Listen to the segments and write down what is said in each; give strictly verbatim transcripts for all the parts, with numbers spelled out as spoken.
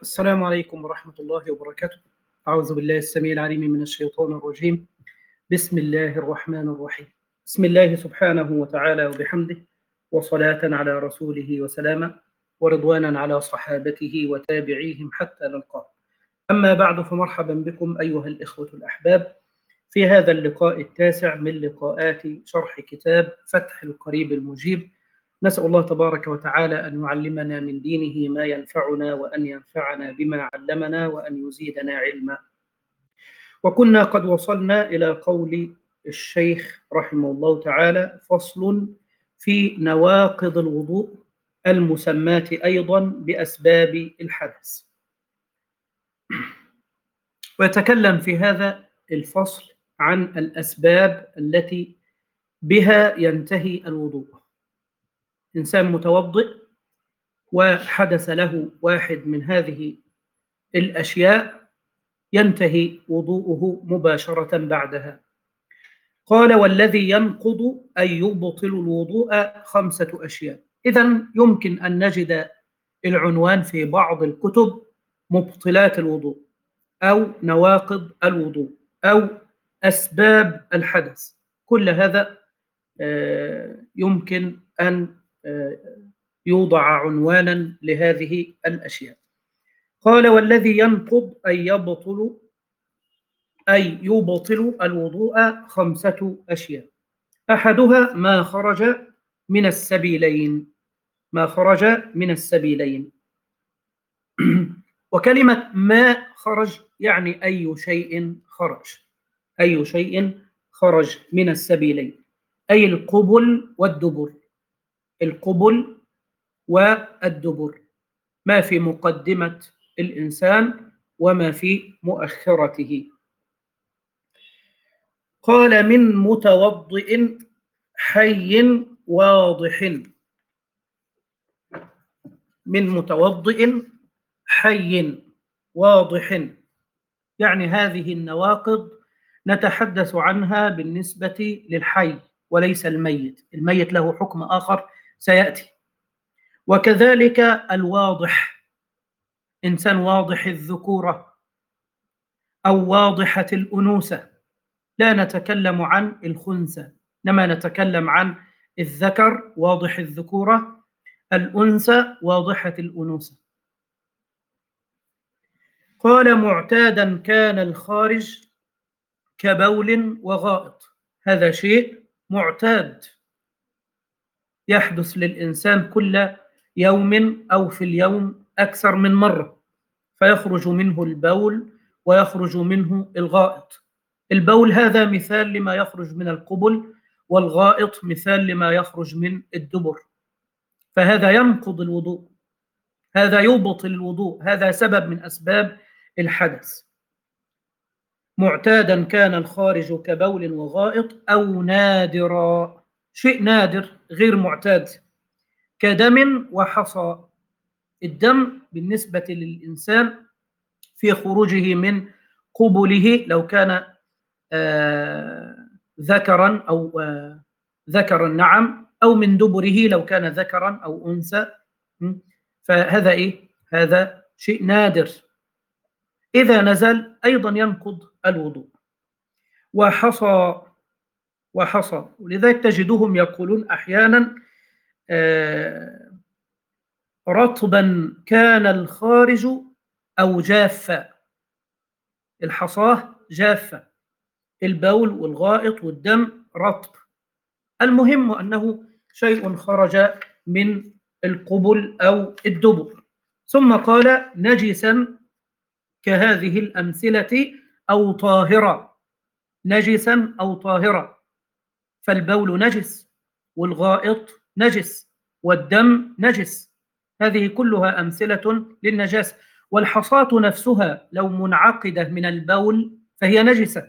السلام عليكم ورحمة الله وبركاته. أعوذ بالله السميع العليم من الشيطان الرجيم. بسم الله الرحمن الرحيم. بسم الله سبحانه وتعالى وبحمده، وصلاة على رسوله وسلاما، ورضوانا على صحابته وتابعيهم حتى نلقاه. أما بعد، فمرحبا بكم أيها الإخوة الأحباب في هذا اللقاء التاسع من لقاءات شرح كتاب فتح القريب المجيب. نسأل الله تبارك وتعالى أن يعلمنا من دينه ما ينفعنا، وأن ينفعنا بما علمنا، وأن يزيدنا علما. وكنا قد وصلنا إلى قول الشيخ رحمه الله تعالى: فصل في نواقض الوضوء المسماة أيضا بأسباب الحدث. ويتكلم في هذا الفصل عن الأسباب التي بها ينتهي الوضوء. إنسان متوضئ وحدث له واحد من هذه الأشياء ينتهي وضوءه مباشرة بعدها. قال: والذي ينقض أي يبطل الوضوء خمسة أشياء. إذن يمكن أن نجد العنوان في بعض الكتب: مبطلات الوضوء، أو نواقض الوضوء، أو أسباب الحدث. كل هذا يمكن أن يوضع عنوانا لهذه الأشياء. قال: والذي ينقض أي يبطل أي يبطل الوضوء خمسة أشياء. أحدها ما خرج من السبيلين ما خرج من السبيلين وكلمة ما خرج يعني أي شيء خرج أي شيء خرج من السبيلين، أي القبل والدبر القبل والدبر، ما في مقدمة الإنسان وما في مؤخرته. قال: من متوضئ حي واضح من متوضئ حي واضح، يعني هذه النواقض نتحدث عنها بالنسبة للحي وليس الميت. الميت له حكم آخر سيأتي. وكذلك الواضح، إنسان واضح الذكورة أو واضحة الأنوثة، لا نتكلم عن الخنثى، إنما نتكلم عن الذكر واضح الذكورة، الأنثى واضحة الأنوثة. قال: معتادا كان الخارج كبول وغائط. هذا شيء معتاد يحدث للإنسان كل يوم أو في اليوم أكثر من مرة، فيخرج منه البول ويخرج منه الغائط. البول هذا مثال لما يخرج من القبل، والغائط مثال لما يخرج من الدبر. فهذا ينقض الوضوء، هذا يبطل الوضوء، هذا سبب من أسباب الحدث. معتادا كان الخارج كبول وغائط، أو نادرا، شيء نادر غير معتاد، كدم وحصى. الدم بالنسبة للإنسان في خروجه من قبله لو كان آه ذكرا أو آه ذكرا نعم، أو من دبره لو كان ذكرا أو أنثى. فهذا إيه؟ هذا شيء نادر، إذا نزل أيضا ينقض الوضوء. وحصى وحصى ولذلك تجدهم يقولون أحيانا آه رطبا كان الخارج أو جافا. الحصاه جافة، البول والغائط والدم رطب. المهم أنه شيء خرج من القبل أو الدبر. ثم قال: نجسا كهذه الأمثلة أو طاهرة. نجسا أو طاهرة، فالبول نجس، والغائط نجس، والدم نجس. هذه كلها أمثلة للنجاسة. والحصاة نفسها لو منعقدة من البول فهي نجسة.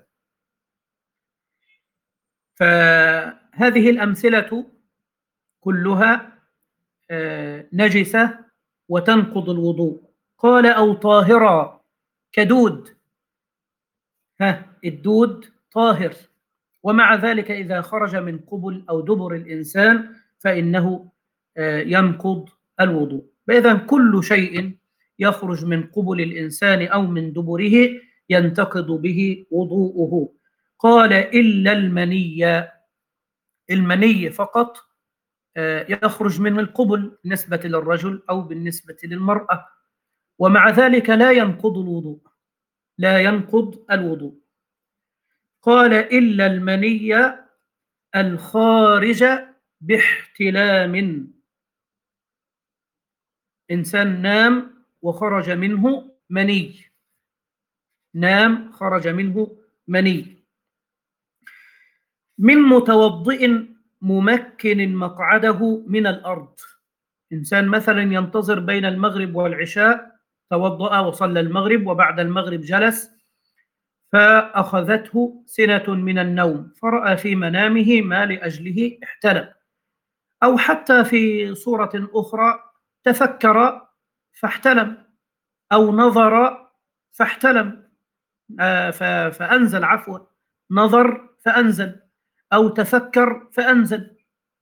فهذه الأمثلة كلها نجسة وتنقض الوضوء. قال: أو طاهرة كدود. ها الدود طاهر، ومع ذلك إذا خرج من قبل أو دبر الإنسان فإنه ينقض الوضوء. فإذا كل شيء يخرج من قبل الإنسان أو من دبره ينتقض به وضوءه. قال إلا المني، المني فقط يخرج من القبل بالنسبة للرجل أو بالنسبة للمرأة، ومع ذلك لا ينقض الوضوء، لا ينقض الوضوء. قال إلا المني الخارج باحتلام، إنسان نام وخرج منه مني، نام خرج منه مني، من متوضئ ممكن مقعده من الأرض. إنسان مثلا ينتظر بين المغرب والعشاء، توضأ وصلى المغرب وبعد المغرب جلس فأخذته سنة من النوم فرأى في منامه ما لأجله احتلم، أو حتى في صورة أخرى تفكر فاحتلم، أو نظر فاحتلم آه فأنزل، عفوا نظر فأنزل، أو تفكر فأنزل.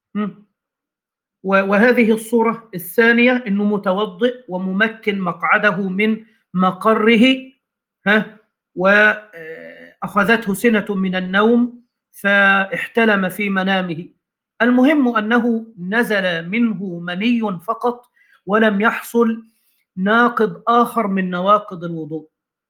وهذه الصورة الثانية أنه متوضئ وممكن مقعده من مقره، ها، وأخذته سنة من النوم فاحتلم في منامه. المهم أنه نزل منه مني فقط ولم يحصل ناقض آخر من نواقض الوضوء.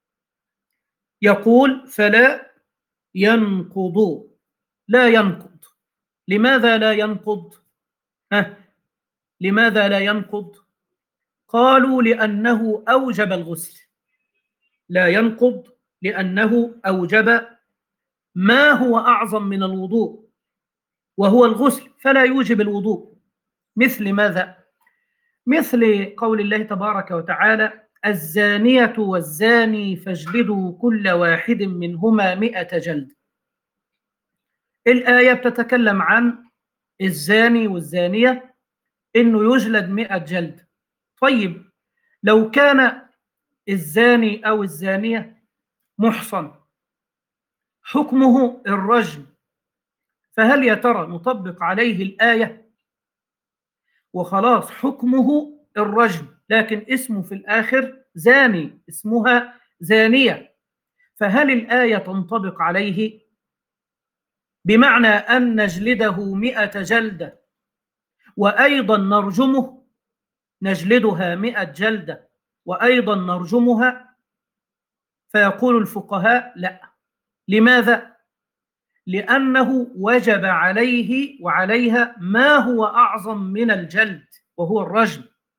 يقول فلا ينقض، لا ينقض. لماذا لا ينقض؟ ها، لماذا لا ينقض؟ قالوا لأنه أوجب الغسل. لا ينقض لأنه أوجب ما هو أعظم من الوضوء وهو الغسل، فلا يوجب الوضوء. مثل ماذا؟ مثل قول الله تبارك وتعالى الزانية والزاني فاجلدوا كل واحد منهما مئة جلد. الآية بتتكلم عن الزاني والزانية إنه يجلد مئة جلد. طيب لو كان الزاني أو الزانية محصن حكمه الرجم، فهل يا ترى نطبق عليه الآية وخلاص حكمه الرجم، لكن اسمه في الآخر زاني، اسمها زانية، فهل الآية تنطبق عليه؟ بمعنى أن نجلده مئة جلدة وأيضا نرجمه، نجلدها مئة جلدة وأيضا نرجمها؟ فيقول الفقهاء لا. لماذا؟ لأنه وجب عليه وعليها ما هو أعظم من الجلد وهو الرجم،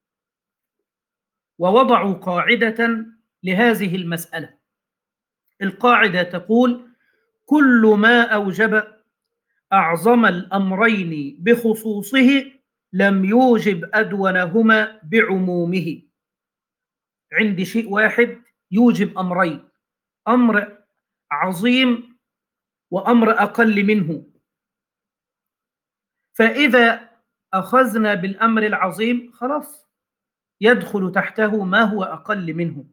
ووضعوا قاعدة لهذه المسألة. القاعدة تقول كل ما أوجب أعظم الأمرين بخصوصه لم يوجب أدونهما بعمومه. عندي شيء واحد يوجب أمرين، أمر عظيم وأمر أقل منه، فإذا أخذنا بالأمر العظيم خلاص يدخل تحته ما هو أقل منه.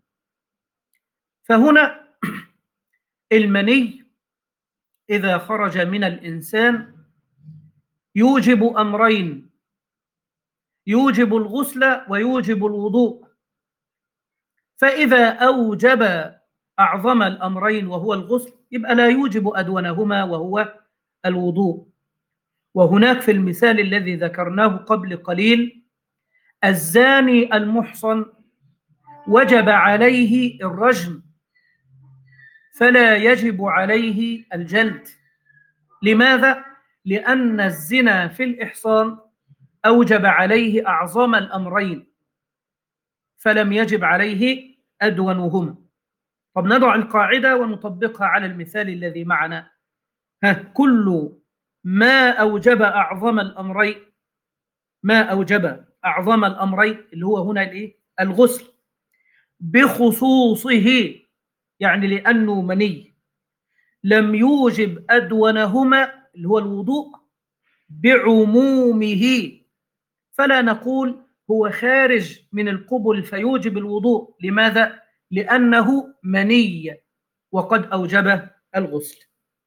فهنا المني إذا خرج من الإنسان يوجب أمرين، يوجب الغسل ويوجب الوضوء. فإذا أوجب أعظم الأمرين وهو الغسل يبقى لا يوجب أدونهما وهو الوضوء. وهناك في المثال الذي ذكرناه قبل قليل الزاني المحصن وجب عليه الرجم فلا يجب عليه الجلد. لماذا؟ لأن الزنا في الإحصان أوجب عليه أعظم الأمرين فلم يجب عليه أدونهما. طب نضع القاعدة ونطبقها على المثال الذي معنا. ها، كل ما أوجب أعظم الأمرين، ما أوجب أعظم الأمرين اللي هو هنا الإيه؟ الغسل بخصوصه، يعني لأنه مني، لم يوجب أدونهما اللي هو الوضوء بعمومه، فلا نقول هو خارج من القبل فيوجب الوضوء. لماذا؟ لأنه مني وقد أوجب الغسل.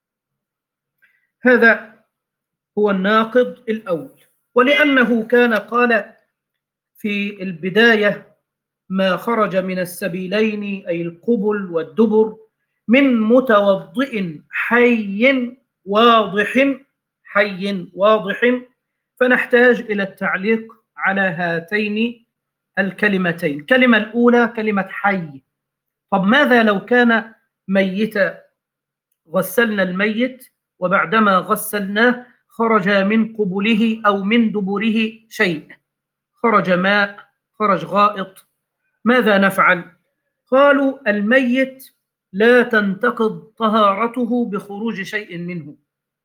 هذا هو الناقض الأول. ولأنه كان قال في البداية ما خرج من السبيلين أي القبل والدبر من متوضئ حي واضح حي واضح، فنحتاج إلى التعليق على هاتين الكلمتين. الكلمة الأولى كلمة حي. طب ماذا لو كان ميتا؟ غسلنا الميت وبعدما غسلناه خرج من قبله أو من دبره شيء، خرج ماء، خرج غائط، ماذا نفعل؟ قالوا الميت لا تنتقض طهارته بخروج شيء منه،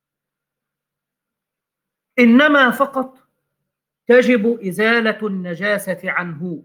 إنما فقط تجب إزالة النجاسة عنه،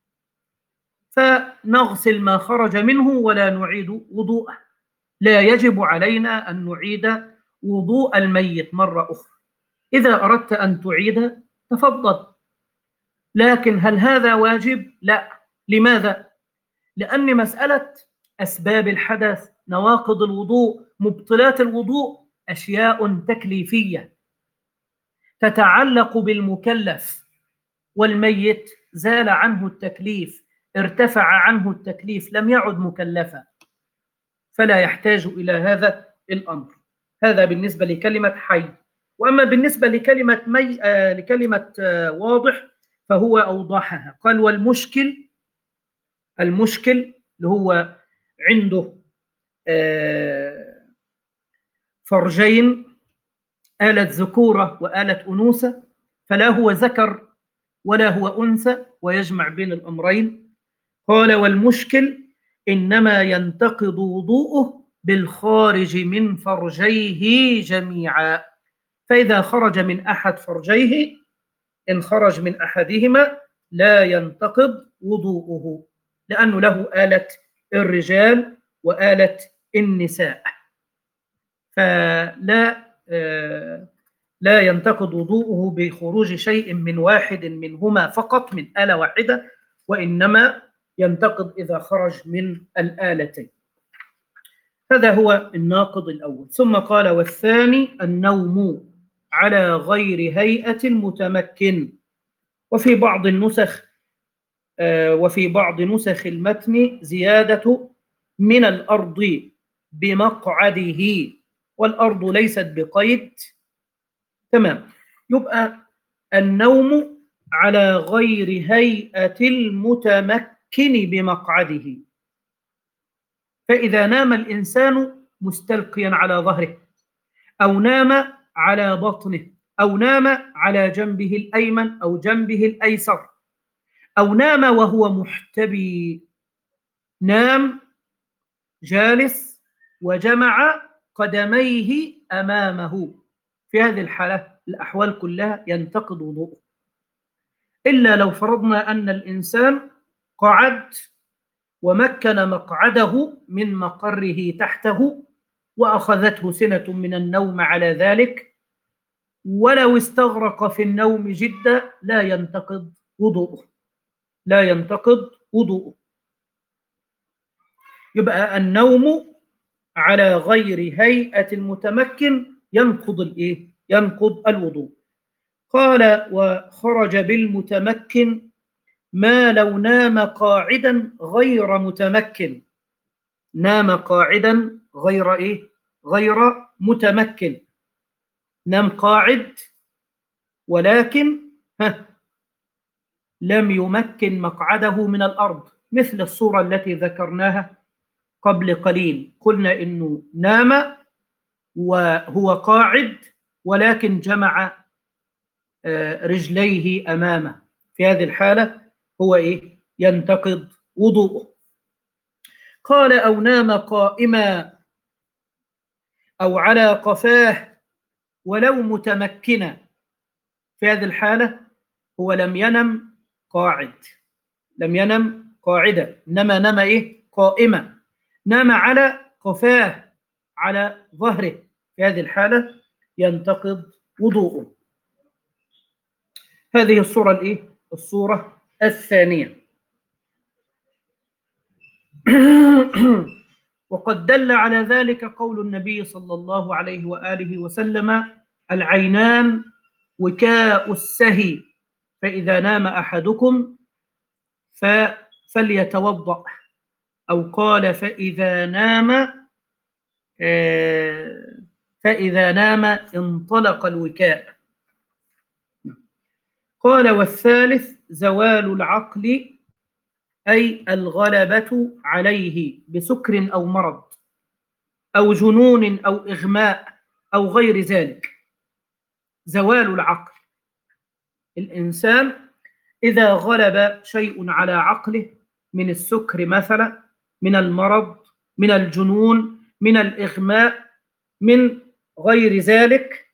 فنغسل ما خرج منه ولا نعيد وضوءه. لا يجب علينا أن نعيد وضوء الميت مرة أخرى. إذا أردت أن تعيد تفضل، لكن هل هذا واجب؟ لا. لماذا؟ لأن مسألة أسباب الحدث، نواقض الوضوء، مبطلات الوضوء، أشياء تكليفية تتعلق بالمكلف، والميت زال عنه التكليف، ارتفع عنه التكليف، لم يعد مكلفا، فلا يحتاج إلى هذا الأمر. هذا بالنسبة لكلمة حي. وأما بالنسبة لكلمة مي... آه لكلمة آه واضح فهو أوضحها. قال والمشكل، المشكل اللي هو عنده آه فرجين، آلة ذكورة وآلة أنوثة، فلا هو ذكر ولا هو أنثى ويجمع بين الأمرين. قال والمشكل إنما ينتقض وضوءه بالخارج من فرجيه جميعا، فإذا خرج من أحد فرجيه، إن خرج من أحدهما لا ينتقض وضوءه، لأنه له آلة الرجال وآلة النساء، فلا آه لا ينتقض وضوءه بخروج شيء من واحد منهما فقط، من آلة واحدة، وإنما ينتقض إذا خرج من الآلتين. هذا هو الناقض الأول. ثم قال والثاني النوم على غير هيئة المتمكن. وفي بعض النسخ آه وفي بعض نسخ المتن زيادة من الأرض بمقعده، والأرض ليست بقيد. تمام. يبقى النوم على غير هيئة المتمكن بمقعده، فإذا نام الإنسان مستلقيا على ظهره، أو نام على بطنه، أو نام على جنبه الأيمن أو جنبه الأيسر، أو نام وهو محتبي، نام جالس وجمع قدميه أمامه، في هذه الحالة الأحوال كلها ينتقض وضوءه، إلا لو فرضنا أن الإنسان قعد ومكن مقعده من مقره تحته وأخذته سنة من النوم على ذلك، ولو استغرق في النوم جدا لا ينتقض وضوءه، لا ينتقض وضوءه. يبقى النوم على غير هيئة المتمكن ينقض الإيه؟ ينقض الوضوء. قال وخرج بالمتمكن ما لو نام قاعدا غير متمكن، نام قاعدا غير إيه؟ غير متمكن، نام قاعد ولكن ها لم يمكن مقعده من الأرض، مثل الصورة التي ذكرناها قبل قليل، قلنا إنه نام وهو قاعد ولكن جمع رجليه أمامه، في هذه الحالة هو إيه؟ ينتقض وضوءه. قال أو نام قائما أو على قفاه ولو متمكنا، في هذه الحالة هو لم ينم قاعد، لم ينم قاعدا، إنما نام إيه؟ قائما، نام على قفاه على ظهره، في هذه الحالة ينتقض وضوءه. هذه الصورة الإيه؟ الصورة الثانية. وقد دل على ذلك قول النبي صلى الله عليه وآله وسلم العينان وكاء السهي، فإذا نام أحدكم فليتوضأ، أو قال فإذا نام فإذا نام انطلق الوكاء. قال والثالث زوال العقل، أي الغلبة عليه بسكر أو مرض أو جنون أو إغماء أو غير ذلك. زوال العقل، الإنسان إذا غلب شيء على عقله من السكر مثلا، من المرض، من الجنون، من الإغماء، من غير ذلك،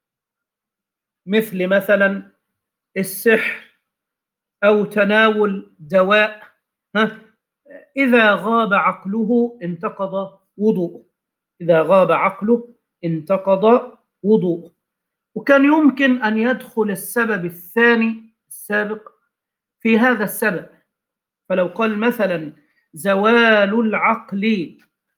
مثل مثلا السحر أو تناول دواء، ها، إذا غاب عقله انتقض وضوءه. إذا غاب عقله انتقض وضوءه. وكان يمكن أن يدخل السبب الثاني السابق في هذا السبب، فلو قال مثلا زوال العقل،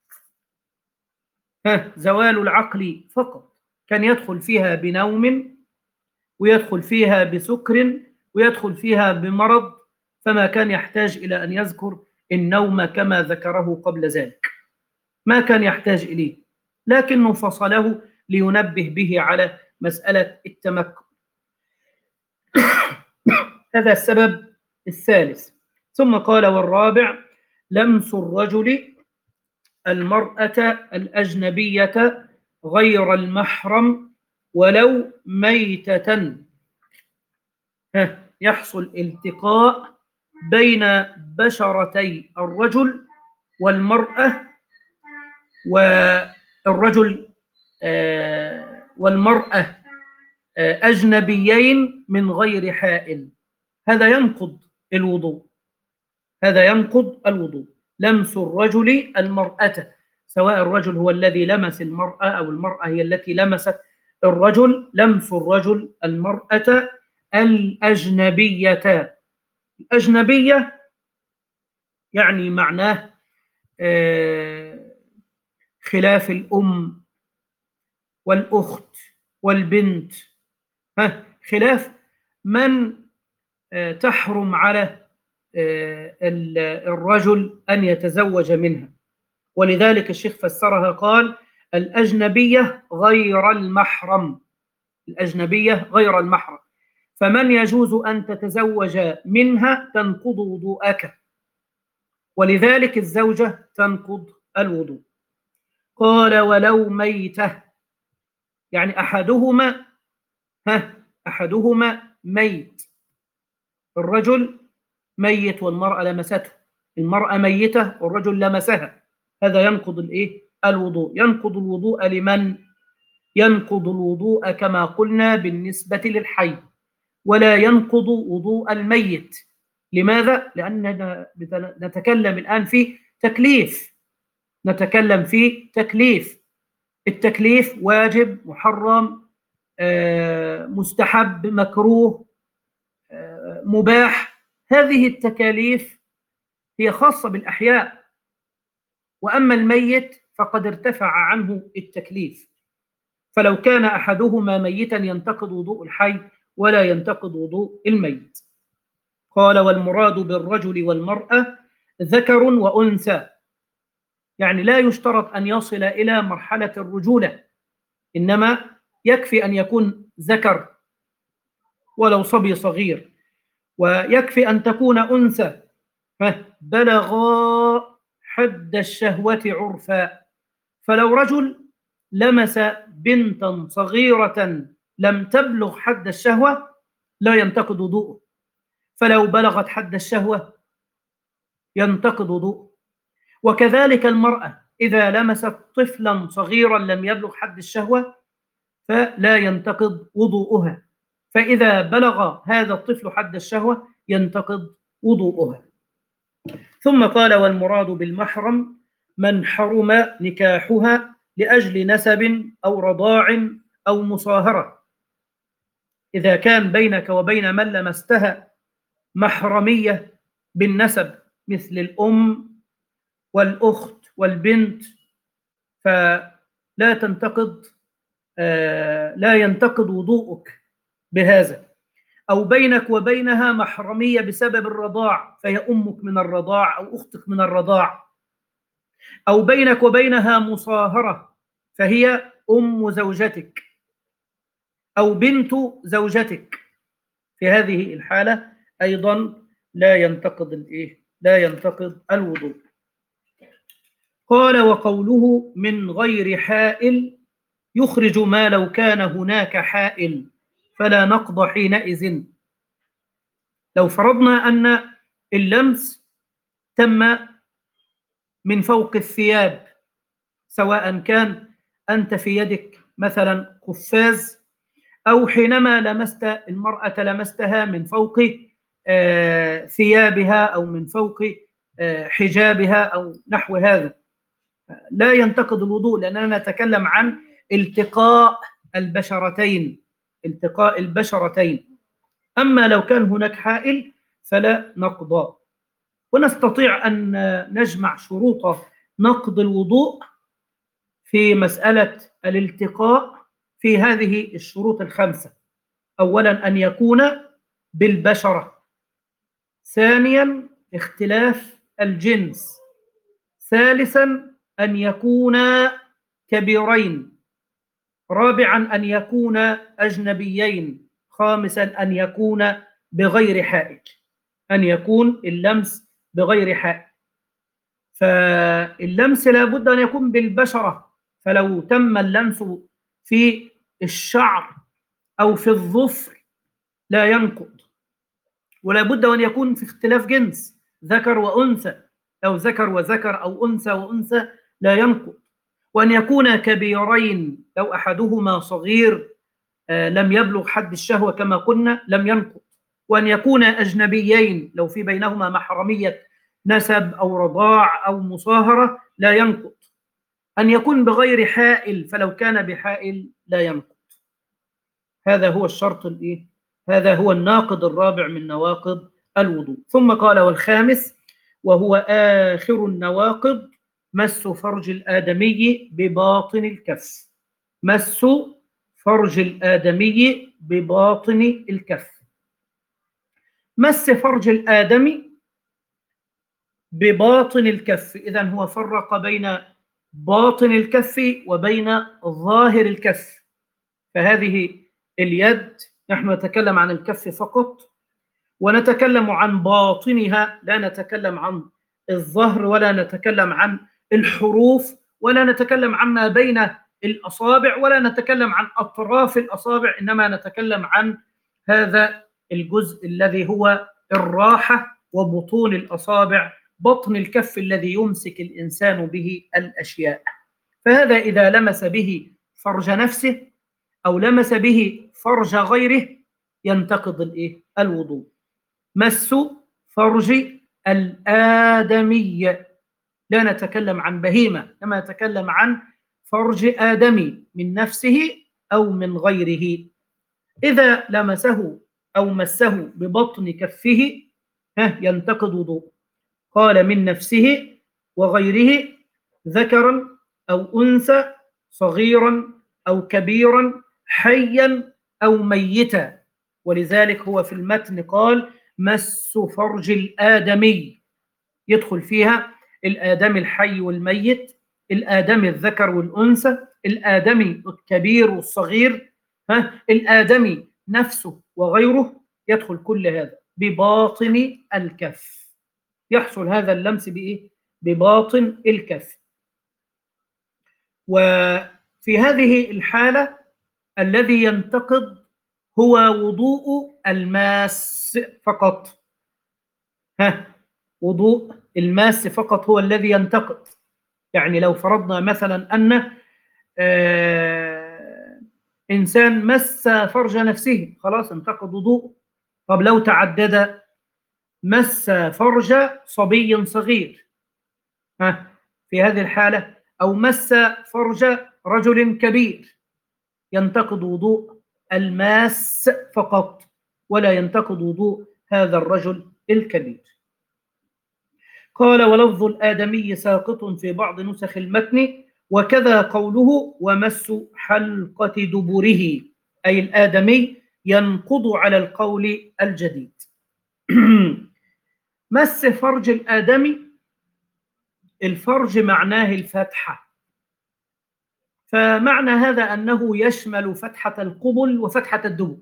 ها، زوال العقل فقط، كان يدخل فيها بنوم، ويدخل فيها بسكر، ويدخل فيها بمرض، فما كان يحتاج إلى أن يذكر النوم كما ذكره قبل ذلك، ما كان يحتاج إليه، لكنه فصله لينبه به على مسألة التمكن. هذا السبب الثالث. ثم قال والرابع لمس الرجل المرأة الأجنبية غير المحرم ولو ميتة، يحصل التقاء بين بشرتي الرجل والمرأة، والرجل والمرأة أجنبيين من غير حائل، هذا ينقض الوضوء. هذا ينقض الوضوء. لمس الرجل المرأة، سواء الرجل هو الذي لمس المرأة أو المرأة هي التي لمست الرجل، لمس الرجل المرأة الأجنبية. الأجنبية يعني معناه خلاف الأم والأخت والبنت، خلاف من تحرم على الرجل أن يتزوج منها. ولذلك الشيخ فسرها قال الأجنبية غير المحرم، الأجنبية غير المحرم، فمن يجوز أن تتزوج منها تنقض وضوءك، ولذلك الزوجة تنقض الوضوء. قال ولو ميتة، يعني أحدهما ها أحدهما ميت، الرجل ميت والمرأة لمسته، المرأة ميتة والرجل لمسها، هذا ينقض الإيه؟ الوضوء. ينقض الوضوء لمن؟ ينقض الوضوء كما قلنا بالنسبة للحي، ولا ينقض وضوء الميت. لماذا؟ لأننا نتكلم الآن في تكليف، نتكلم في تكليف. التكليف واجب، محرم، مستحب، مكروه، مباح، هذه التكاليف هي خاصة بالأحياء، وأما الميت فقد ارتفع عنه التكليف، فلو كان أحدهما ميتا ينتقض وضوء الحي ولا ينتقض وضوء الميت. قال والمراد بالرجل والمرأة ذكر وأنثى، يعني لا يشترط أن يصل إلى مرحلة الرجولة، إنما يكفي أن يكون ذكر ولو صبي صغير، ويكفي أن تكون أنثى بلغا حد الشهوة عرفا. فلو رجل لمس بنتا صغيرة لم تبلغ حد الشهوة لا ينتقض وضوءه، فلو بلغت حد الشهوة ينتقض وضوءه. وكذلك المرأة إذا لمست طفلا صغيرا لم يبلغ حد الشهوة فلا ينتقض وضوءها، فإذا بلغ هذا الطفل حد الشهوة ينتقض وضوءها. ثم قال والمراد بالمحرم من حرم نكاحها لأجل نسب أو رضاع أو مصاهرة. إذا كان بينك وبين من لمستها محرمية بالنسب مثل الأم والأخت والبنت فلا تنتقض آه لا ينتقض وضوءك بهذا. أو بينك وبينها محرمية بسبب الرضاع فهي أمك من الرضاع أو أختك من الرضاع، أو بينك وبينها مصاهرة فهي أم زوجتك أو بنت زوجتك، في هذه الحالة أيضا لا ينتقض الإيه؟ لا ينتقض الوضوء. قال وقوله من غير حائل يخرج ما لو كان هناك حائل فلا نقض حينئذ. لو فرضنا أن اللمس تم من فوق الثياب، سواء كان أنت في يدك مثلا قفاز، أو حينما لمست المرأة لمستها من فوق آه ثيابها أو من فوق آه حجابها أو نحو هذا، لا ينتقض الوضوء، لأننا نتكلم عن التقاء البشرتين، التقاء البشرتين. أما لو كان هناك حائل فلا نقضى. ونستطيع أن نجمع شروط نقض الوضوء في مسألة الالتقاء في هذه الشروط الخمسة. أولا أن يكون بالبشرة، ثانيا اختلاف الجنس، ثالثا أن يكونا كبيرين، رابعا أن يكونا أجنبيين، خامسا أن يكون بغير حائل، أن يكون اللمس بغير حائل. فاللمس لابد أن يكون بالبشرة، فلو تم اللمس في الشعر أو في الظفر لا ينقض. ولا بد أن يكون في اختلاف جنس، ذكر وأنثى، أو ذكر وذكر أو أنثى وأنثى لا ينقض. وأن يكون كبيرين، لو أحدهما صغير آه لم يبلغ حد الشهوة كما قلنا لم ينقض. وأن يكون أجنبيين، لو في بينهما محرمية نسب أو رضاع أو مصاهرة لا ينقض. أن يكون بغير حائل، فلو كان بحائل لا ينقض. هذا هو الشرط الإيه؟ هذا هو الناقض الرابع من نواقض الوضوء. ثم قال والخامس وهو آخر النواقض مس فرج الآدمي بباطن الكف. مس فرج الآدمي بباطن الكف. مس فرج الآدمي بباطن الكف، إذن هو فرق بين باطن الكف وبين ظاهر الكف. فهذه اليد نحن نتكلم عن الكف فقط، ونتكلم عن باطنها، لا نتكلم عن الظهر ولا نتكلم عن الحروف ولا نتكلم عما بين الأصابع ولا نتكلم عن أطراف الأصابع، إنما نتكلم عن هذا الجزء الذي هو الراحة وبطون الأصابع، بطن الكف الذي يمسك الإنسان به الأشياء. فهذا إذا لمس به فرج نفسه أو لمس به فرج غيره ينتقض الإيه؟ الوضوء. مس فرج الآدمي، لا نتكلم عن بهيمة، إنما نتكلم عن فرج آدمي من نفسه أو من غيره. إذا لمسه أو مسه ببطن كفه ينتقض وضوء. قال من نفسه وغيره، ذكرا أو أنثى، صغيرا أو كبيرا، حيا أو ميتا. ولذلك هو في المتن قال مس فرج الآدمي، يدخل فيها الآدمي الحي والميت، الآدمي الذكر والأنثى، الآدمي الكبير والصغير، ها الآدمي نفسه وغيره، يدخل كل هذا بباطن الكف. يحصل هذا اللمس بإيه؟ بباطن الكف. وفي هذه الحالة الذي ينتقض هو وضوء الماس فقط. ها وضوء الماس فقط هو الذي ينتقض. يعني لو فرضنا مثلا أن آه إنسان مس فرج نفسه خلاص انتقض وضوء. طب لو تعدد، مس فرج صبي صغير، ها في هذه الحالة، أو مس فرج رجل كبير، ينتقض وضوء الماس فقط ولا ينتقض وضوء هذا الرجل الكبير. قال ولفظ الآدمي ساقط في بعض نسخ المتن، وكذا قوله ومس حلقة دبره، أي الآدمي ينقض على القول الجديد. مس فرج الآدمي، الفرج معناه الفتحة، فمعنى هذا أنه يشمل فتحة القبل وفتحة الدبر،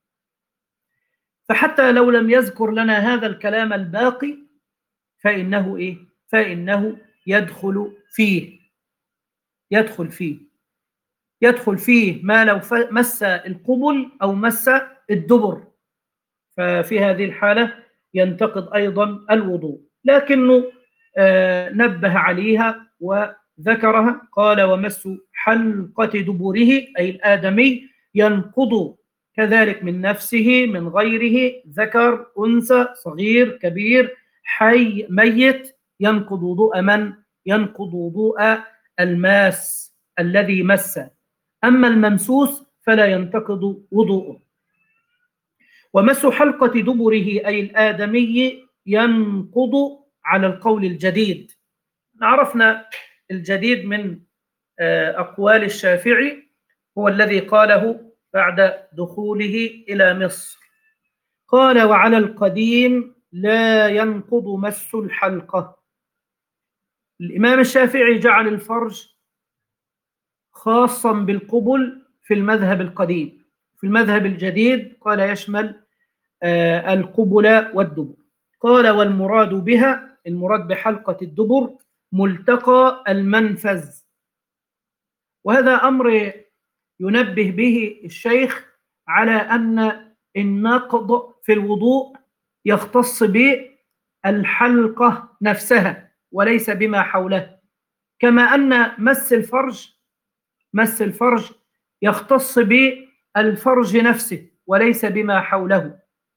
فحتى لو لم يذكر لنا هذا الكلام الباقي فإنه إيه؟ فإنه يدخل فيه يدخل فيه يدخل فيه ما لو مس القبل أو مس الدبر، ففي هذه الحالة ينتقض أيضا الوضوء، لكنه آه نبه عليها وذكرها، قال ومس حلقة دبره أي الآدمي ينقض كذلك من نفسه من غيره، ذكر أنثى صغير كبير حي ميت، ينقض وضوء من؟ ينقض وضوء الماس الذي مس، أما الممسوس فلا ينتقض وضوءه. ومس حلقة دبره أي الآدمي ينقض على القول الجديد. عرفنا الجديد من أقوال الشافعي هو الذي قاله بعد دخوله إلى مصر، قال وعلى القديم لا ينقض مس الحلقة. الإمام الشافعي جعل الفرج خاصا بالقبل في المذهب القديم، في المذهب الجديد قال يشمل آه القبل والدبر. قال والمراد بها، المراد بحلقة الدبر ملتقى المنفذ، وهذا أمر ينبه به الشيخ على أن النقض في الوضوء يختص بالحلقة نفسها وليس بما حولها، كما أن مس الفرج مس الفرج يختص بالفرج نفسه وليس بما حوله،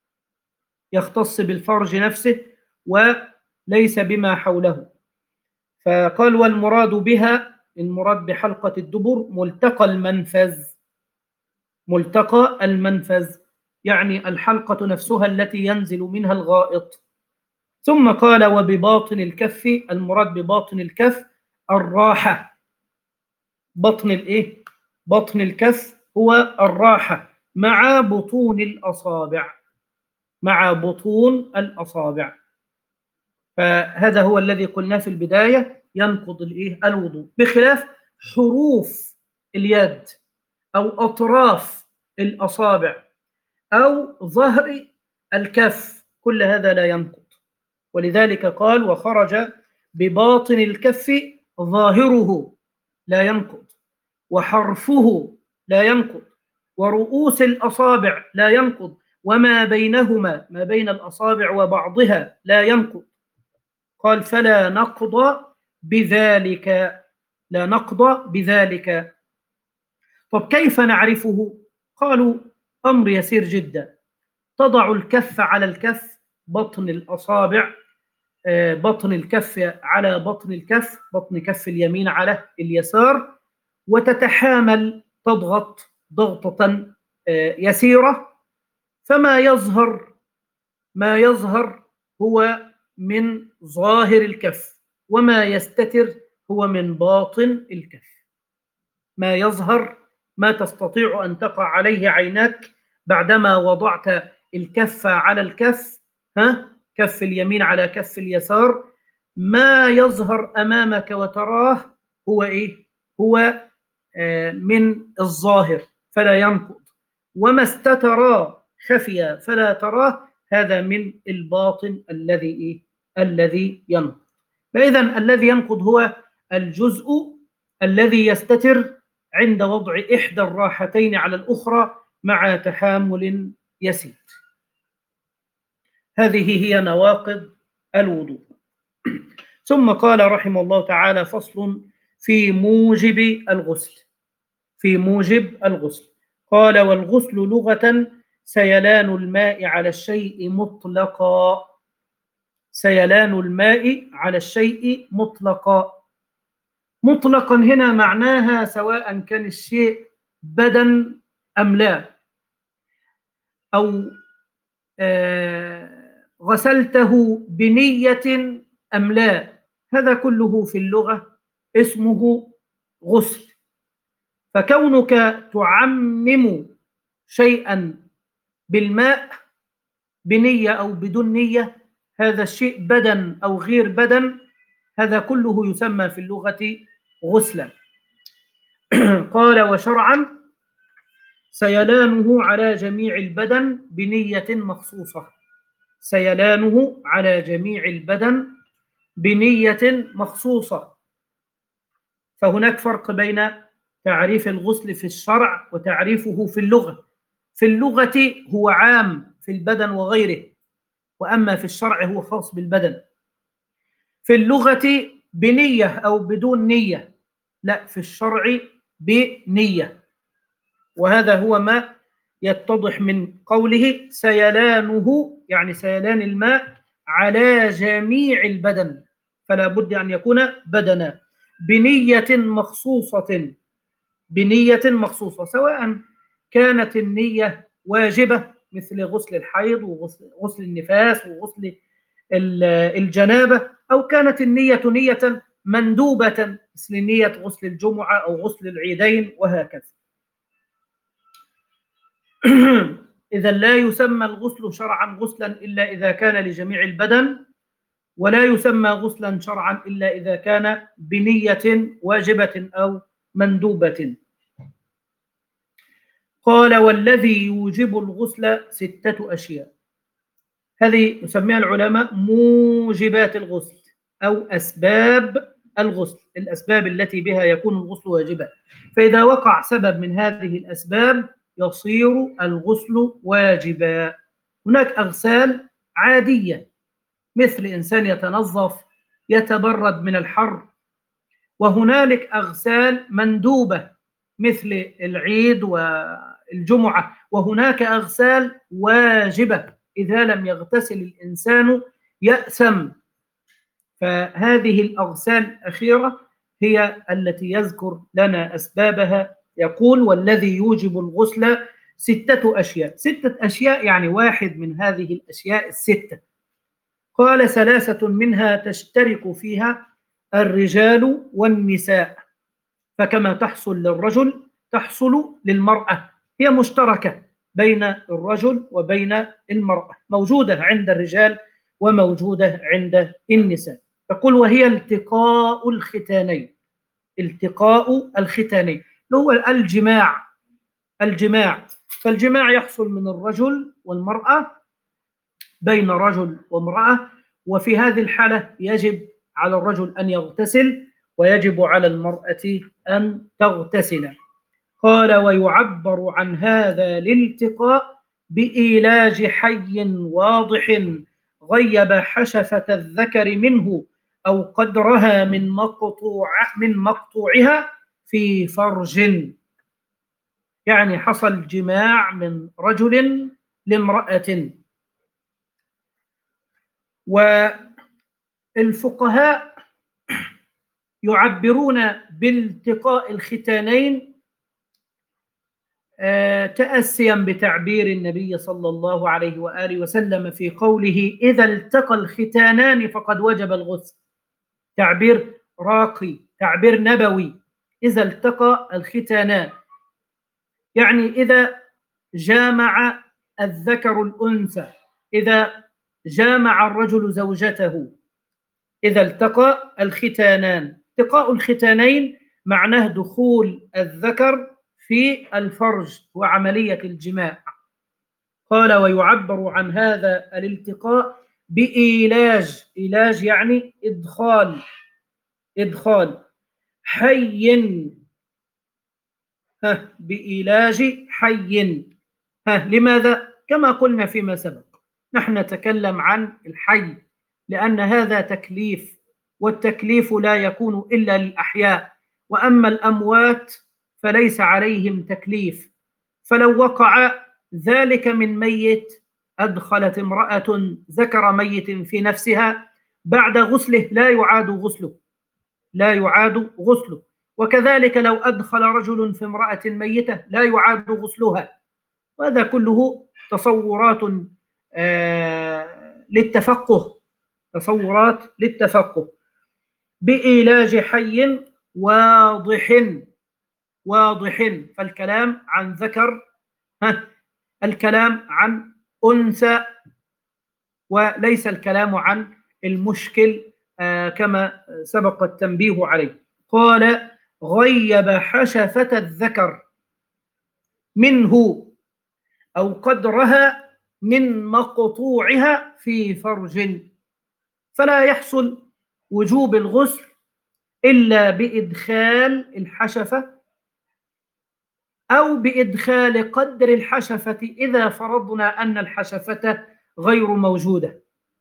يختص بالفرج نفسه وليس بما حوله. فقال والمراد بها، المراد بحلقة الدبر ملتقى المنفذ، ملتقى المنفذ يعني الحلقة نفسها التي ينزل منها الغائط. ثم قال وبباطن الكف، المراد بباطن الكف الراحة، بطن الايه؟ بطن الكف هو الراحة مع بطون الأصابع، مع بطون الأصابع. فهذا هو الذي قلنا في البداية ينقض الايه؟ الوضوء، بخلاف حروف اليد أو أطراف الأصابع أو ظهر الكف، كل هذا لا ينقض. ولذلك قال وخرج بباطن الكف ظاهره لا ينقض، وحرفه لا ينقض، ورؤوس الأصابع لا ينقض، وما بينهما ما بين الأصابع وبعضها لا ينقض. قال فلا نقض بذلك، لا نقض بذلك. طب كيف نعرفه؟ قالوا أمر يسير جدا، تضع الكف على الكف، بطن الأصابع بطن الكف على بطن الكف، بطن كف اليمين على اليسار، وتتحامل تضغط ضغطة يسيرة، فما يظهر ما يظهر هو من ظاهر الكف، وما يستتر هو من باطن الكف. ما يظهر ما تستطيع أن تقع عليه عيناك بعدما وضعت الكف على الكف، ها كف اليمين على كف اليسار، ما يظهر أمامك وتراه هو إيه؟ هو آه من الظاهر فلا ينقض، وما استتر خفي فلا تراه هذا من الباطن الذي إيه؟ الذي ينقض. فإذا الذي ينقض هو الجزء الذي يستتر عند وضع إحدى الراحتين على الأخرى مع تحامل يسير. هذه هي نواقض الوضوء. ثم قال رحمه الله تعالى فصل في موجب الغسل، في موجب الغسل. قال والغسل لغة سيلان الماء على الشيء مطلقا، سيلان الماء على الشيء مطلقا. مطلقا هنا معناها سواء كان الشيء بدن أم لا، أو آه غسلته بنية أم لا، هذا كله في اللغة اسمه غسل. فكونك تعمم شيئا بالماء بنية أو بدون نية، هذا الشيء بدن أو غير بدن، هذا كله يسمى في اللغة غسلا. قال وشرعا سيلانه على جميع البدن بنية مخصوصة. سيلانه على جميع البدن بنية مخصوصة. فهناك فرق بين تعريف الغسل في الشرع وتعريفه في اللغة. في اللغة هو عام في البدن وغيره، وأما في الشرع هو خاص بالبدن. في اللغة بنية أو بدون نية، لا، في الشرع بنية. وهذا هو ما يتضح من قوله سيلانه، يعني سيلان الماء على جميع البدن، فلا بد أن يكون بدنا بنية مخصوصة. بنية مخصوصة، سواء كانت النية واجبة مثل غسل الحيض وغسل النفاس وغسل الجنابة، أو كانت النية نية مندوبة مثل نية غسل الجمعة أو غسل العيدين وهكذا. إذا لا يسمى الغسل شرعا غسلا إلا إذا كان لجميع البدن، ولا يسمى غسلا شرعا إلا إذا كان بنية واجبة أو مندوبة. قال والذي يوجب الغسل ستة أشياء. هذه يسميها العلماء موجبات الغسل أو أسباب الغسل، الأسباب التي بها يكون الغسل واجبا. فإذا وقع سبب من هذه الأسباب يصير الغسل واجبا. هناك أغسال عادية مثل إنسان يتنظف يتبرد من الحر، وهنالك أغسال مندوبة مثل العيد والجمعة، وهناك أغسال واجبة إذا لم يغتسل الإنسان يأثم. فهذه الأغسال الأخيرة هي التي يذكر لنا أسبابها. يقول والذي يوجب الغسل ستة أشياء. ستة أشياء يعني واحد من هذه الأشياء الستة. قال ثلاثة منها تشترك فيها الرجال والنساء، فكما تحصل للرجل تحصل للمرأة، هي مشتركة بين الرجل وبين المرأة، موجودة عند الرجال وموجودة عند النساء. تقول وهي التقاء الختانين. التقاء الختانين هو الجماع. الجماع فالجماع يحصل من الرجل والمرأة، بين رجل وامرأة، وفي هذه الحالة يجب على الرجل أن يغتسل ويجب على المرأة أن تغتسل. قال ويعبر عن هذا الالتقاء بإيلاج حي واضح غيب حشفة الذكر منه أو قدرها من مقطوع من مقطوعها في فرج. يعني حصل جماع من رجل لامرأة. والفقهاء يعبرون بالتقاء الختانين تأسيا بتعبير النبي صلى الله عليه وآله وسلم في قوله إذا التقى الختانان فقد وجب الغسل. تعبير راقي، تعبير نبوي. إذا التقى الختانان يعني إذا جامع الذكر الأنثى، إذا جامع الرجل زوجته، إذا التقى الختانان. التقاء الختانين معناه دخول الذكر في الفرج وعملية الجماع. قال ويعبر عن هذا الالتقاء بإيلاج. إيلاج يعني إدخال. إدخال حي. ها بإيلاج حي. ها لماذا؟ كما قلنا فيما سبق، نحن نتكلم عن الحي لأن هذا تكليف، والتكليف لا يكون إلا للأحياء، وأما الأموات فليس عليهم تكليف. فلو وقع ذلك من ميت، أدخلت امرأة ذكر ميت في نفسها بعد غسله لا يعاد غسله، لا يعاد غسله. وكذلك لو أدخل رجل في امرأة ميتة لا يعاد غسلها. وهذا كله تصورات آه للتفقه، تصورات للتفقه. بإيلاج حي واضح. واضح فالكلام عن ذكر ها الكلام عن أنثى وليس الكلام عن المشكل آه كما سبق التنبيه عليه. قال غيب حشفة الذكر منه أو قدرها من مقطوعها في فرج، فلا يحصل وجوب الغسل إلا بإدخال الحشفة أو بإدخال قدر الحشفة إذا فرضنا أن الحشفة غير موجودة،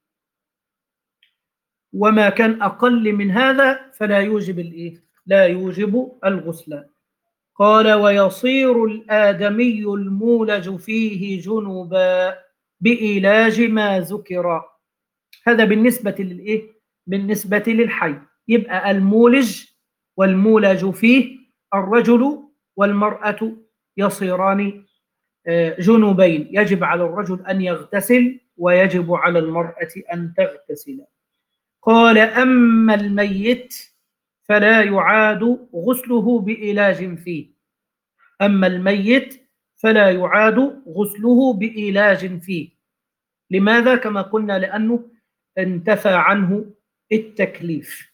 وما كان أقل من هذا فلا يوجب الإيه؟ لا يوجب الغسل. قال ويصير الآدمي المولج فيه جنبا بإيلاج ما ذكر. هذا بالنسبة للإيه؟ بالنسبة للحي. يبقى المولج والمولج فيه الرجل والمرأة يصيران جنوبين، يجب على الرجل أن يغتسل ويجب على المرأة أن تغتسل. قال أما الميت فلا يعاد غسله بإيلاج فيه. أما الميت فلا يعاد غسله بإيلاج فيه. لماذا؟ كما قلنا لأنه انتفى عنه التكليف.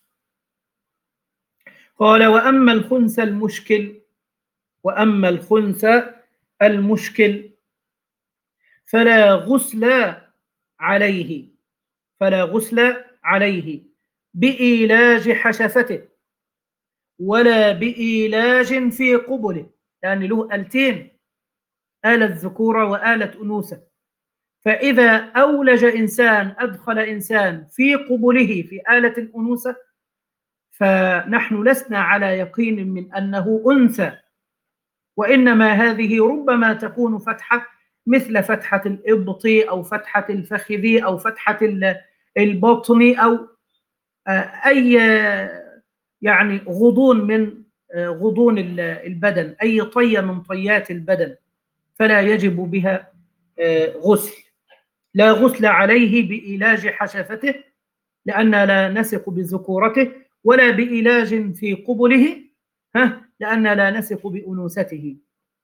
قال وأما الخنثى المشكل وأما الخنثى المشكل فلا غسل عليه فلا غسل عليه بإيلاج حشفته ولا بإيلاج في قبله، لأن له آلتين، آلة ذكورة وآلة أنوثة. فإذا أولج إنسان أدخل إنسان في قبله في آلة الأنوثة فنحن لسنا على يقين من أنه أنثى، وإنما هذه ربما تكون فتحة مثل فتحة الإبط أو فتحة الفخذ أو فتحة البطن أو أي يعني غضون من غضون البدن، أي طية من طيات البدن، فلا يجب بها غسل. لا غسل عليه بإيلاج حشفته لأن لا نثق بذكورته، ولا بإيلاج في قبله ها لأن لا نثق بأنوثته،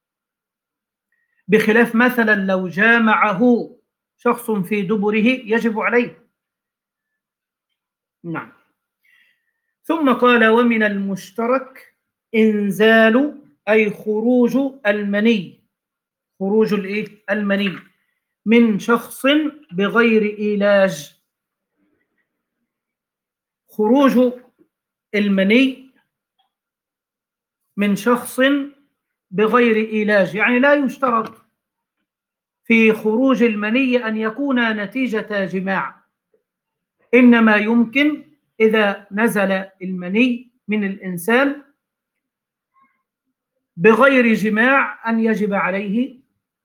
بخلاف مثلا لو جامعه شخص في دبره يجب عليه. نعم. ثم قال ومن المشترك إنزال أي خروج المني خروج الإيه؟ المني من شخص بغير إيلاج. خروج المني من شخص بغير إيلاج يعني لا يشترط في خروج المني أن يكون نتيجة جماع، إنما يمكن إذا نزل المني من الإنسان بغير جماع أن يجب عليه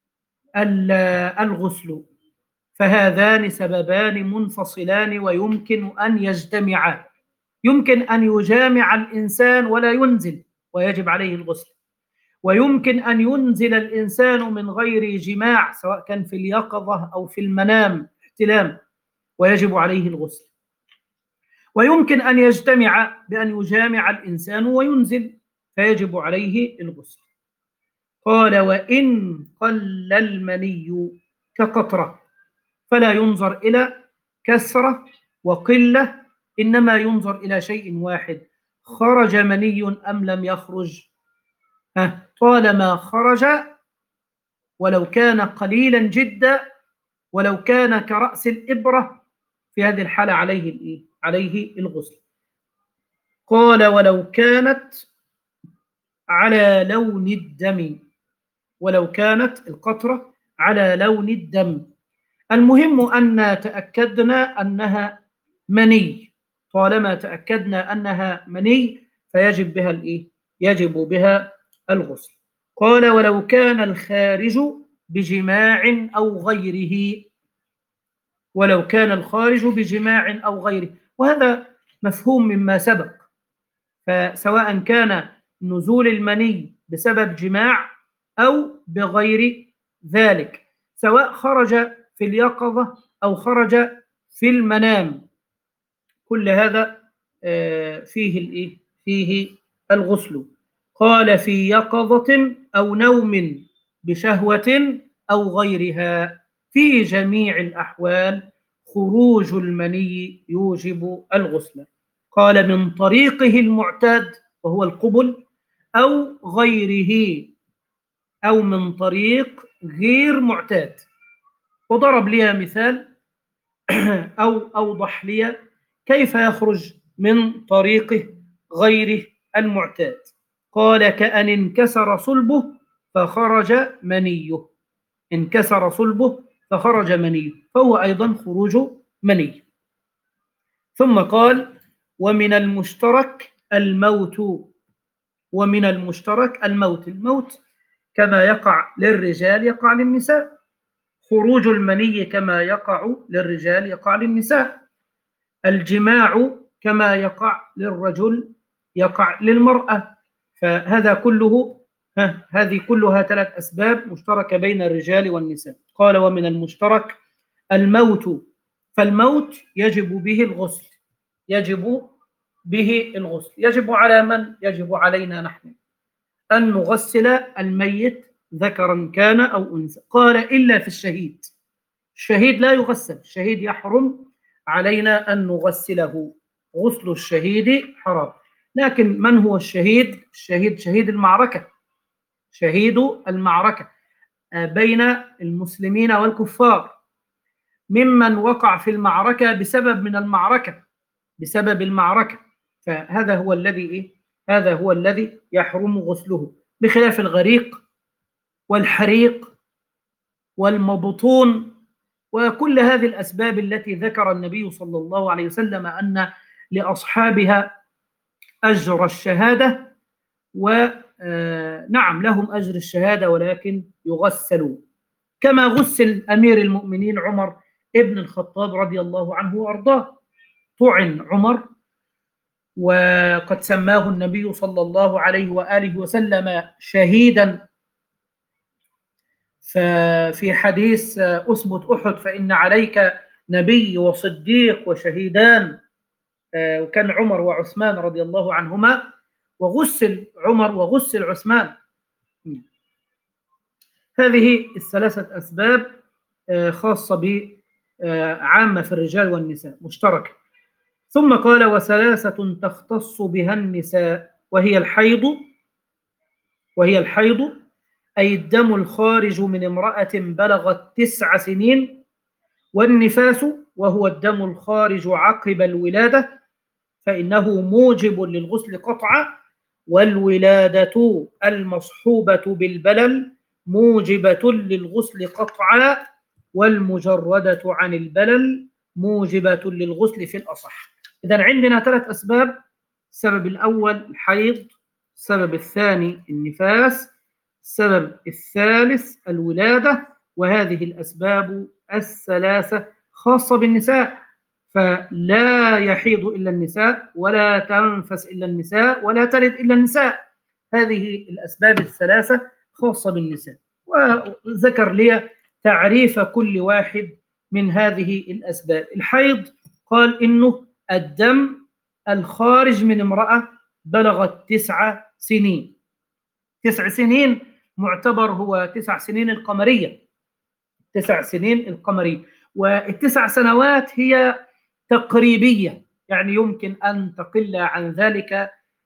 الغسل. فهذان سببان منفصلان ويمكن أن يجتمعا. يمكن أن يجامع الإنسان ولا ينزل ويجب عليه الغسل، ويمكن أن ينزل الإنسان من غير جماع سواء كان في اليقظة أو في المنام احتلام ويجب عليه الغسل، ويمكن أن يجتمع بأن يجامع الإنسان وينزل فيجب عليه الغسل. قال وإن قل المني كقطرة فلا ينظر إلى كثرة وقلة، إنما ينظر إلى شيء واحد: خرج مني أم لم يخرج؟ طالما خرج ولو كان قليلا جدا ولو كان كرأس الإبرة في هذه الحالة عليه الإيه؟ عليه الغسل. قال ولو كانت على لون الدم ولو كانت القطرة على لون الدم. المهم أن تأكدنا أنها مني. طالما تأكدنا أنها مني فيجب بها الإيه؟ يجب بها الغسل. قال ولو كان الخارج بجماع أو غيره ولو كان الخارج بجماع أو غيره، وهذا مفهوم مما سبق. فسواء كان نزول المني بسبب جماع أو بغير ذلك، سواء خرج في اليقظة أو خرج في المنام، كل هذا فيه الإيه؟ فيه الغسل. قال في يقظة أو نوم بشهوة أو غيرها، في جميع الأحوال خروج المني يوجب الغسل. قال من طريقه المعتاد وهو القبل، أو غيره، أو من طريق غير معتاد. وضرب لي مثال أو أوضح لي كيف يخرج من طريقه غير المعتاد. قال كأن انكسر صلبه فخرج منيه، انكسر صلبه فخرج منيه، فهو أيضا خروج مني. ثم قال ومن المشترك الموت، ومن المشترك الموت. الموت كما يقع للرجال يقع للنساء، خروج المني كما يقع للرجال يقع للنساء، الجماع كما يقع للرجل يقع للمرأة. فهذا كله ها هذه كلها ثلاث أسباب مشتركة بين الرجال والنساء. قال ومن المشترك الموت، فالموت يجب به الغسل، يجب به الغسل. يجب على من؟ يجب علينا نحن أن نغسل الميت ذكرا كان أو أنثى. قال إلا في الشهيد، الشهيد لا يغسل، الشهيد يحرم علينا أن نغسله، غسل الشهيد حرام. لكن من هو الشهيد؟ الشهيد شهيد المعركة، شهيد المعركة بين المسلمين والكفار، ممن وقع في المعركة بسبب من المعركة، بسبب المعركة، فهذا هو الذي إيه؟ هذا هو الذي يحرم غسله، بخلاف الغريق والحريق والمبطون وكل هذه الأسباب التي ذكر النبي صلى الله عليه وسلم أن لأصحابها أجر الشهادة، ونعم لهم أجر الشهادة ولكن يغسلوا، كما غسل أمير المؤمنين عمر ابن الخطاب رضي الله عنه وأرضاه. طعن عمر وقد سماه النبي صلى الله عليه وآله وسلم شهيدا، ففي حديث أثبت أحد فإن عليك نبي وصديق وشهيدان، وكان عمر وعثمان رضي الله عنهما، وغسل عمر وغسل عثمان. هذه الثلاثة أسباب خاصة بعامة في الرجال والنساء مشتركة. ثم قال وثلاثة تختص بها النساء، وهي الحيض، وهي الحيض أي الدم الخارج من امرأة بلغت تسع سنين، والنفاس وهو الدم الخارج عقب الولادة فإنه موجب للغسل قطعا، والولادة المصحوبة بالبلل موجبة للغسل قطعا، والمجردة عن البلل موجبة للغسل في الأصح. إذن عندنا ثلاث أسباب: السبب الأول الحيض، السبب الثاني النفاس، السبب الثالث الولادة. وهذه الأسباب الثلاثة خاصة بالنساء، فلا يحيض إلا النساء، ولا تنفس إلا النساء، ولا تلد إلا النساء. هذه الأسباب الثلاثة خاصة بالنساء، وذكر لي تعريف كل واحد من هذه الأسباب. الحيض قال إنه الدم الخارج من امرأة بلغت تسع سنين. تسع سنين معتبر هو تسع سنين القمرية، تسع سنين القمرية، والتسع سنوات هي تقريبية، يعني يمكن أن تقل عن ذلك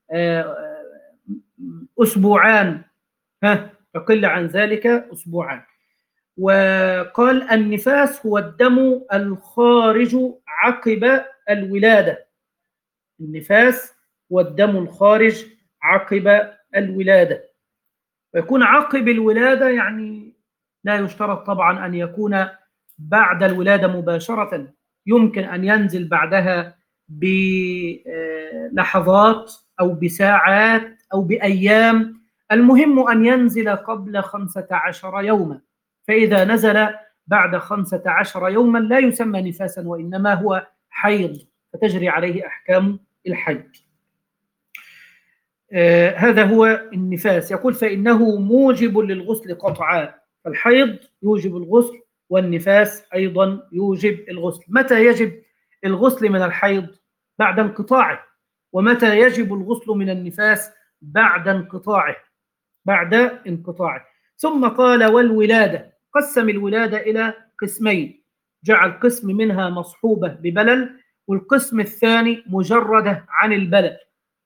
أسبوعان، ها تقل عن ذلك أسبوعان. وقال النفاس هو الدم الخارج عقب الولادة، النفاس هو الدم الخارج عقب الولادة، ويكون عقب الولادة يعني لا يشترط طبعا أن يكون بعد الولادة مباشرة، يمكن أن ينزل بعدها بلحظات أو بساعات أو بأيام، المهم أن ينزل قبل خمسة عشر يوما. فإذا نزل بعد خمسة عشر يوما لا يسمى نفاسا، وإنما هو حيض، فتجري عليه أحكام الحيض. آه هذا هو النفاس. يقول فإنه موجب للغسل قطعا، فالحيض يوجب الغسل، والنفاس أيضا يوجب الغسل. متى يجب الغسل من الحيض؟ بعد انقطاعه. ومتى يجب الغسل من النفاس؟ بعد انقطاعه، بعد انقطاعه. ثم قال والولادة، قسم الولادة إلى قسمين، جعل قسم منها مصحوبة ببلل، والقسم الثاني مجردة عن البلل.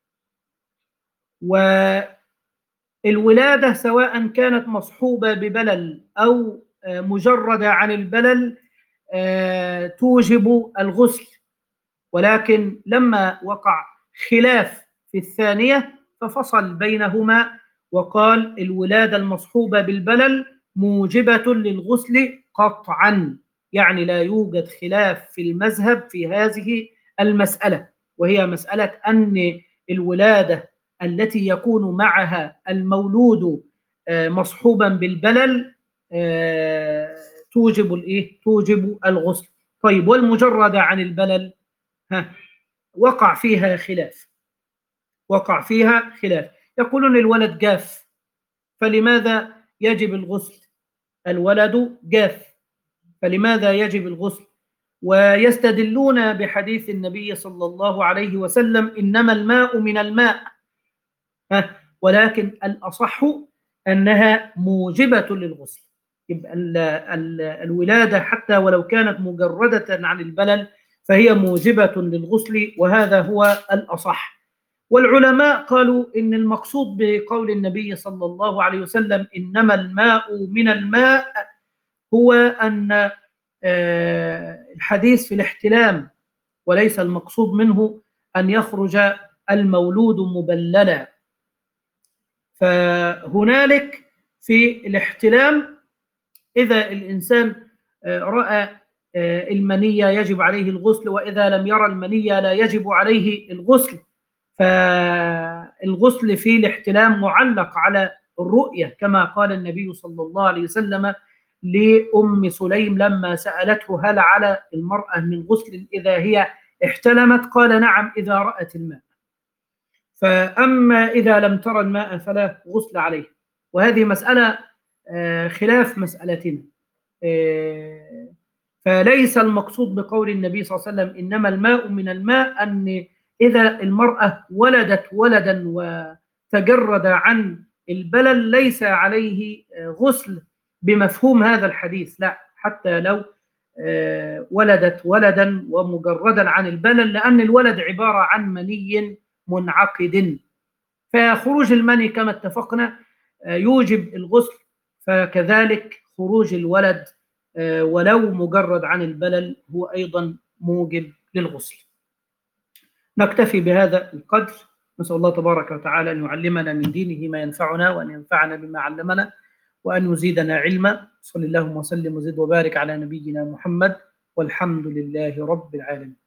والولادة سواء كانت مصحوبة ببلل أو مجردة عن البلل توجب الغسل، ولكن لما وقع خلاف في الثانية ففصل بينهما وقال الولادة المصحوبة بالبلل موجبة للغسل قطعا، يعني لا يوجد خلاف في المذهب في هذه المسألة، وهي مسألة أن الولادة التي يكون معها المولود مصحوبا بالبلل توجب الايه؟ توجب الغسل. طيب والمجردة عن البلل ها وقع فيها خلاف، وقع فيها خلاف. يقولون الولد جاف، فلماذا يجب الغسل؟ الولد جاف، فلماذا يجب الغسل؟ ويستدلون بحديث النبي صلى الله عليه وسلم إنما الماء من الماء، ها ولكن الأصح أنها موجبة للغسل. يبقى ال ال الولادة حتى ولو كانت مجردة عن البلل فهي موجبة للغسل، وهذا هو الأصح. والعلماء قالوا إن المقصود بقول النبي صلى الله عليه وسلم إنما الماء من الماء هو أن الحديث في الاحتلام، وليس المقصود منه أن يخرج المولود مبللا. فهنالك في الاحتلام إذا الإنسان رأى المنية يجب عليه الغسل، وإذا لم يرى المنية لا يجب عليه الغسل. فالغسل في الاحتلام معلق على الرؤية، كما قال النبي صلى الله عليه وسلم لأم سليم لما سألته هل على المرأة من غسل إذا هي احتلمت؟ قال نعم إذا رأت الماء. فأما إذا لم ترى الماء فلا غسل عليه. وهذه مسألة خلاف مسألتنا، فليس المقصود بقول النبي صلى الله عليه وسلم إنما الماء من الماء أن إذا المرأة ولدت ولدا وتجرد عن البلل ليس عليه غسل بمفهوم هذا الحديث، لا، حتى لو ولدت ولدا ومجردا عن البلل، لأن الولد عبارة عن مني منعقد، فخروج المني كما اتفقنا يوجب الغسل، فكذلك خروج الولد ولو مجرد عن البلل هو أيضا موجب للغسل. نكتفي بهذا القدر، نسأل الله تبارك وتعالى أن يعلمنا من دينه ما ينفعنا، وأن ينفعنا بما علمنا، وأن يزيدنا علما. صلى الله وسلم وزد وبارك على نبينا محمد، والحمد لله رب العالمين.